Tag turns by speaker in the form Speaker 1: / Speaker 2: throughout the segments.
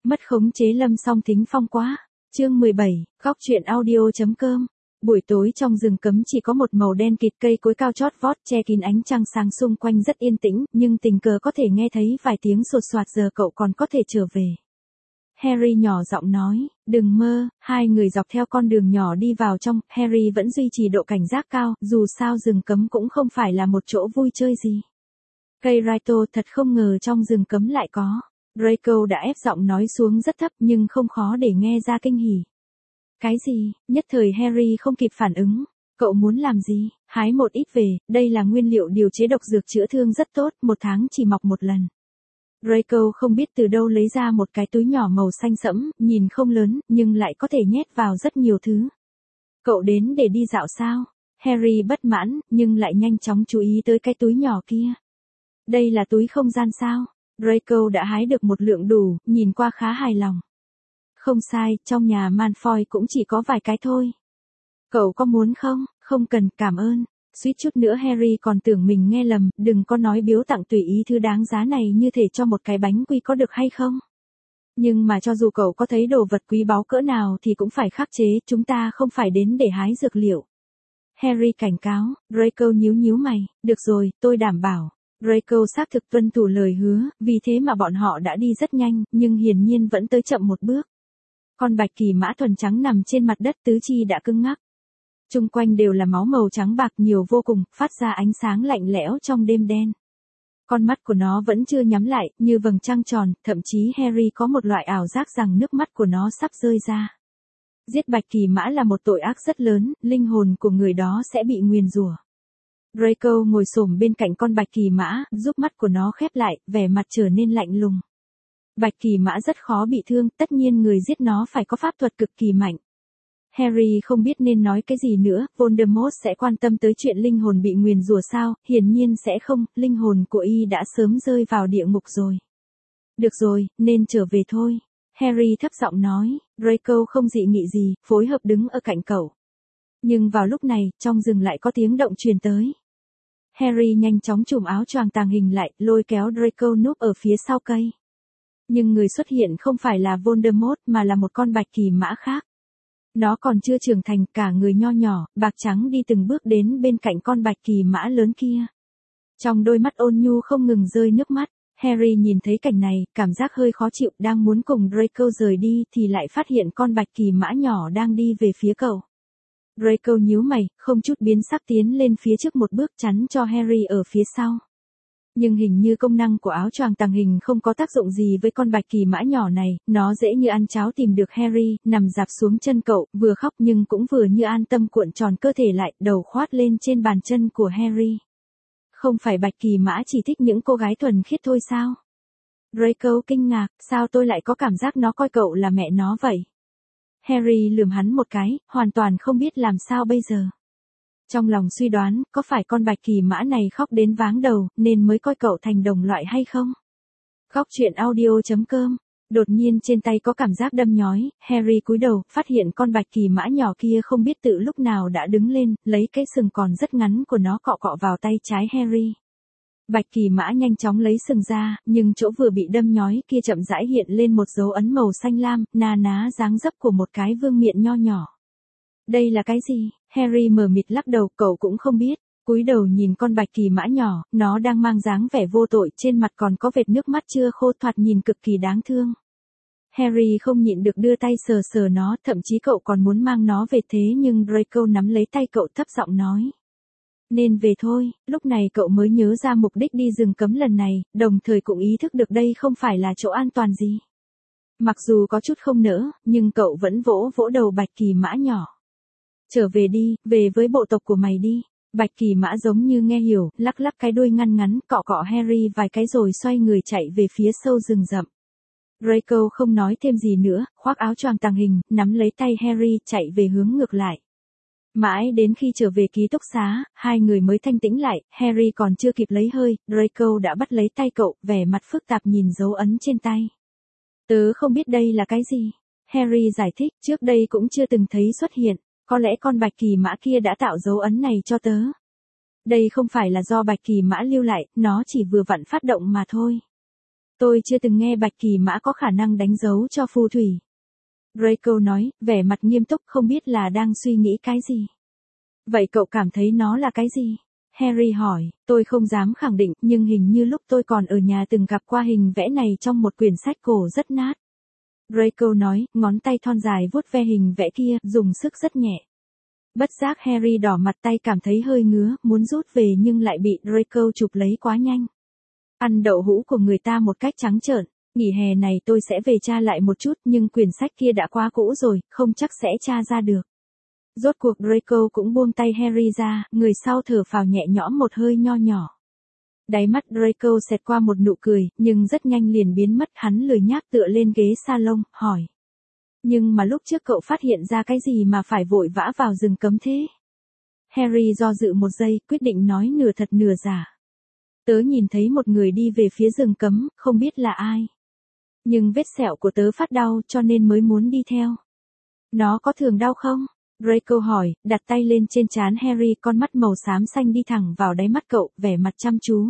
Speaker 1: Mất khống chế Lâm Song Thính Phong quá. Chương 17, góc truyện audio.com. Buổi tối trong rừng cấm chỉ có một màu đen kịt, cây cối cao chót vót che kín ánh trăng sáng, xung quanh rất yên tĩnh, nhưng tình cờ có thể nghe thấy vài tiếng sột soạt. Giờ cậu còn có thể trở về. Harry nhỏ giọng nói, đừng mơ. Hai người dọc theo con đường nhỏ đi vào trong, Harry vẫn duy trì độ cảnh giác cao, dù sao rừng cấm cũng không phải là một chỗ vui chơi gì. Cây Raito, thật không ngờ trong rừng cấm lại có. Draco đã ép giọng nói xuống rất thấp nhưng không khó để nghe ra kinh hỉ. Cái gì? Nhất thời Harry không kịp phản ứng. Cậu muốn làm gì? Hái một ít về, đây là nguyên liệu điều chế độc dược chữa thương rất tốt, một tháng chỉ mọc một lần. Draco không biết từ đâu lấy ra một cái túi nhỏ màu xanh sẫm, nhìn không lớn, nhưng lại có thể nhét vào rất nhiều thứ. Cậu đến để đi dạo sao? Harry bất mãn, nhưng lại nhanh chóng chú ý tới cái túi nhỏ kia. Đây là túi không gian sao? Draco đã hái được một lượng đủ, nhìn qua khá hài lòng. Không sai, trong nhà Malfoy cũng chỉ có vài cái thôi. Cậu có muốn không? Không cần, cảm ơn. Suýt chút nữa Harry còn tưởng mình nghe lầm, đừng có nói biếu tặng tùy ý thứ đáng giá này như thể cho một cái bánh quy có được hay không? Nhưng mà cho dù cậu có thấy đồ vật quý báu cỡ nào thì cũng phải khắc chế, chúng ta không phải đến để hái dược liệu. Harry cảnh cáo. Draco nhíu mày, được rồi, tôi đảm bảo. Draco xác thực tuân thủ lời hứa, vì thế mà bọn họ đã đi rất nhanh, nhưng hiển nhiên vẫn tới chậm một bước. Con bạch kỳ mã thuần trắng nằm trên mặt đất, tứ chi đã cứng ngắc. Chung quanh đều là máu màu trắng bạc nhiều vô cùng, phát ra ánh sáng lạnh lẽo trong đêm đen. Con mắt của nó vẫn chưa nhắm lại, như vầng trăng tròn, thậm chí Harry có một loại ảo giác rằng nước mắt của nó sắp rơi ra. Giết bạch kỳ mã là một tội ác rất lớn, linh hồn của người đó sẽ bị nguyền rủa. Draco ngồi xổm bên cạnh con bạch kỳ mã, giúp mắt của nó khép lại, vẻ mặt trở nên lạnh lùng. Bạch kỳ mã rất khó bị thương, tất nhiên người giết nó phải có pháp thuật cực kỳ mạnh. Harry không biết nên nói cái gì nữa, Voldemort sẽ quan tâm tới chuyện linh hồn bị nguyền rủa sao? Hiển nhiên sẽ không, linh hồn của y đã sớm rơi vào địa ngục rồi. Được rồi, nên trở về thôi. Harry thấp giọng nói, Draco không dị nghị gì, phối hợp đứng ở cạnh cậu. Nhưng vào lúc này, trong rừng lại có tiếng động truyền tới. Harry nhanh chóng trùm áo choàng tàng hình lại, lôi kéo Draco núp ở phía sau cây. Nhưng người xuất hiện không phải là Voldemort mà là một con bạch kỳ mã khác. Nó còn chưa trưởng thành, cả người nho nhỏ, bạc trắng đi từng bước đến bên cạnh con bạch kỳ mã lớn kia. Trong đôi mắt ôn nhu không ngừng rơi nước mắt. Harry nhìn thấy cảnh này, cảm giác hơi khó chịu, đang muốn cùng Draco rời đi thì lại phát hiện con bạch kỳ mã nhỏ đang đi về phía cậu. Draco nhíu mày, không chút biến sắc tiến lên phía trước một bước chắn cho Harry ở phía sau. Nhưng hình như công năng của áo choàng tàng hình không có tác dụng gì với con bạch kỳ mã nhỏ này, nó dễ như ăn cháo tìm được Harry, nằm dạp xuống chân cậu, vừa khóc nhưng cũng vừa như an tâm cuộn tròn cơ thể lại, đầu khoát lên trên bàn chân của Harry. Không phải bạch kỳ mã chỉ thích những cô gái thuần khiết thôi sao? Draco kinh ngạc, sao tôi lại có cảm giác nó coi cậu là mẹ nó vậy? Harry lườm hắn một cái, hoàn toàn không biết làm sao bây giờ. Trong lòng suy đoán, có phải con bạch kỳ mã này khóc đến váng đầu, nên mới coi cậu thành đồng loại hay không? Góc truyện audio.com. Đột nhiên trên tay có cảm giác đâm nhói, Harry cúi đầu, phát hiện con bạch kỳ mã nhỏ kia không biết tự lúc nào đã đứng lên, lấy cái sừng còn rất ngắn của nó cọ cọ vào tay trái Harry. Bạch kỳ mã nhanh chóng lấy sừng ra, nhưng chỗ vừa bị đâm nhói kia chậm rãi hiện lên một dấu ấn màu xanh lam, na ná dáng dấp của một cái vương miện nho nhỏ. Đây là cái gì? Harry mờ mịt lắc đầu, cậu cũng không biết. Cúi đầu nhìn con bạch kỳ mã nhỏ, nó đang mang dáng vẻ vô tội, trên mặt còn có vệt nước mắt chưa khô, thoạt nhìn cực kỳ đáng thương. Harry không nhịn được đưa tay sờ sờ nó, thậm chí cậu còn muốn mang nó về thế nhưng Draco nắm lấy tay cậu thấp giọng nói. Nên về thôi. Lúc này cậu mới nhớ ra mục đích đi rừng cấm lần này, đồng thời cũng ý thức được đây không phải là chỗ an toàn gì. Mặc dù có chút không nỡ, nhưng cậu vẫn vỗ vỗ đầu bạch kỳ mã nhỏ. Trở về đi, về với bộ tộc của mày đi. Bạch kỳ mã giống như nghe hiểu, lắc lắc cái đuôi ngăn ngắn, cọ cọ Harry vài cái rồi xoay người chạy về phía sâu rừng rậm. Draco không nói thêm gì nữa, khoác áo choàng tàng hình, nắm lấy tay Harry chạy về hướng ngược lại. Mãi đến khi trở về ký túc xá, hai người mới thanh tĩnh lại, Harry còn chưa kịp lấy hơi, Draco đã bắt lấy tay cậu, vẻ mặt phức tạp nhìn dấu ấn trên tay. Tớ không biết đây là cái gì. Harry giải thích, trước đây cũng chưa từng thấy xuất hiện, có lẽ con bạch kỳ mã kia đã tạo dấu ấn này cho tớ. Đây không phải là do bạch kỳ mã lưu lại, nó chỉ vừa vặn phát động mà thôi. Tôi chưa từng nghe bạch kỳ mã có khả năng đánh dấu cho phù thủy. Draco nói, vẻ mặt nghiêm túc không biết là đang suy nghĩ cái gì. Vậy cậu cảm thấy nó là cái gì? Harry hỏi, tôi không dám khẳng định, nhưng hình như lúc tôi còn ở nhà từng gặp qua hình vẽ này trong một quyển sách cổ rất nát. Draco nói, ngón tay thon dài vuốt ve hình vẽ kia, dùng sức rất nhẹ. Bất giác Harry đỏ mặt, tay cảm thấy hơi ngứa, muốn rút về nhưng lại bị Draco chụp lấy quá nhanh. Ăn đậu hũ của người ta một cách trắng trợn. Nghỉ hè này tôi sẽ về tra lại một chút, nhưng quyển sách kia đã quá cũ rồi, không chắc sẽ tra ra được. Rốt cuộc Draco cũng buông tay Harry ra, người sau thở phào nhẹ nhõm một hơi nho nhỏ. Đáy mắt Draco xẹt qua một nụ cười, nhưng rất nhanh liền biến mất, hắn lười nhác tựa lên ghế salon, hỏi. Nhưng mà lúc trước cậu phát hiện ra cái gì mà phải vội vã vào rừng cấm thế? Harry do dự một giây, quyết định nói nửa thật nửa giả. Tớ nhìn thấy một người đi về phía rừng cấm, không biết là ai. Nhưng vết sẹo của tớ phát đau cho nên mới muốn đi theo. Nó có thường đau không? Draco hỏi, đặt tay lên trên trán Harry, con mắt màu xám xanh đi thẳng vào đáy mắt cậu, vẻ mặt chăm chú.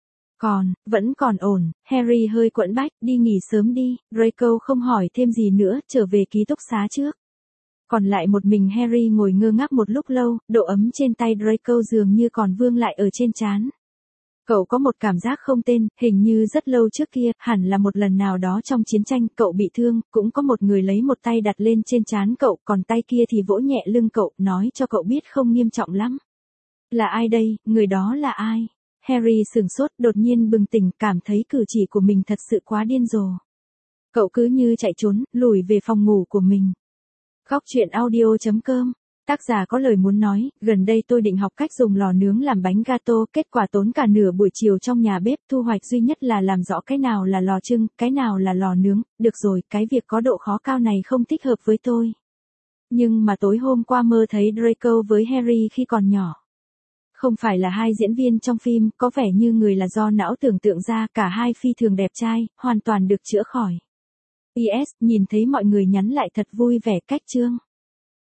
Speaker 1: Vẫn còn ổn, Harry hơi quẫn bách, đi nghỉ sớm đi, Draco không hỏi thêm gì nữa, trở về ký túc xá trước. Còn lại một mình Harry ngồi ngơ ngác một lúc lâu, độ ấm trên tay Draco dường như còn vương lại ở trên trán. Cậu có một cảm giác không tên, hình như rất lâu trước kia, hẳn là một lần nào đó trong chiến tranh, cậu bị thương, cũng có một người lấy một tay đặt lên trên trán cậu, còn tay kia thì vỗ nhẹ lưng cậu, nói cho cậu biết không nghiêm trọng lắm. Là ai đây, người đó là ai? Harry sửng sốt, đột nhiên bừng tỉnh, cảm thấy cử chỉ của mình thật sự quá điên rồ. Cậu cứ như chạy trốn, lùi về phòng ngủ của mình. Góc truyện audio.com. Tác giả có lời muốn nói, gần đây tôi định học cách dùng lò nướng làm bánh gato, kết quả tốn cả nửa buổi chiều trong nhà bếp, thu hoạch duy nhất là làm rõ cái nào là lò chưng, cái nào là lò nướng, được rồi, cái việc có độ khó cao này không thích hợp với tôi. Nhưng mà tối hôm qua mơ thấy Draco với Harry khi còn nhỏ. Không phải là hai diễn viên trong phim, có vẻ như người là do não tưởng tượng ra, cả hai phi thường đẹp trai, hoàn toàn được chữa khỏi. PS, nhìn thấy mọi người nhắn lại thật vui vẻ, cách chương.